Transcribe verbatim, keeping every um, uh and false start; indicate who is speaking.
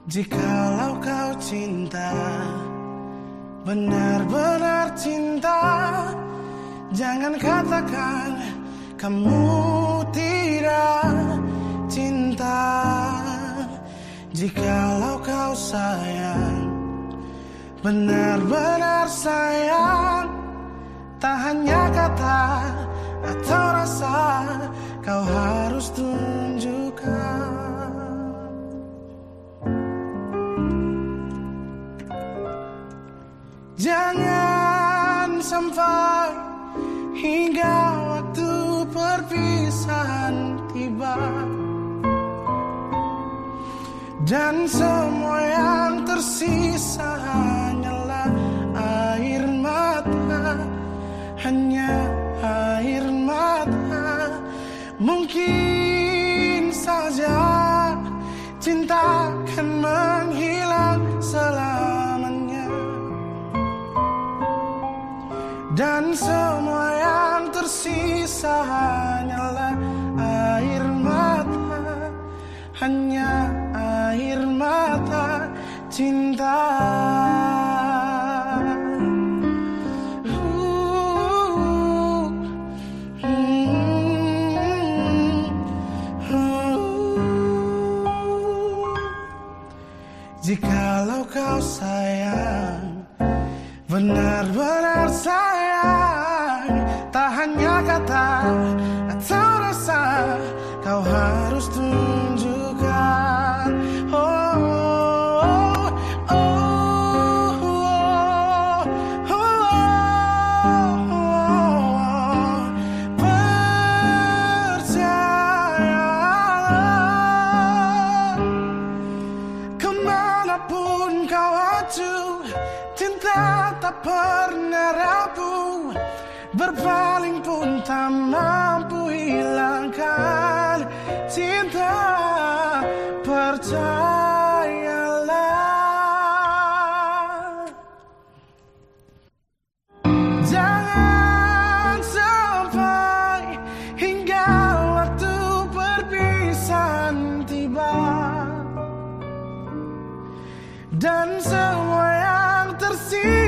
Speaker 1: Jikalau kau cinta, benar-benar cinta, jangan katakan kamu tidak cinta. Jikalau kau sayang, benar-benar sayang, tak hanya kata atau rasa, kau harus tunjukkan. Jangan sampai hingga waktu perpisahan tiba dan semua yang tersisa hanyalah air mata, hanya air mata. Mungkin saja cinta akan menghilang selamanya, dan semua yang tersisa hanyalah air mata, hanya air mata cinta. Jikalau kau sayang, benar-benar sayang, tak hanya kata atau rasa, kau harus tunjukkan. Oh, oh, oh, oh, oh, oh, oh. Percayalah, kemanapun kau aju, cinta tak pernah rapuh, berpaling pun tak mampu hilangkan cinta. Percayalah, jangan sampai hingga waktu perpisahan tiba dan semua yang tersisa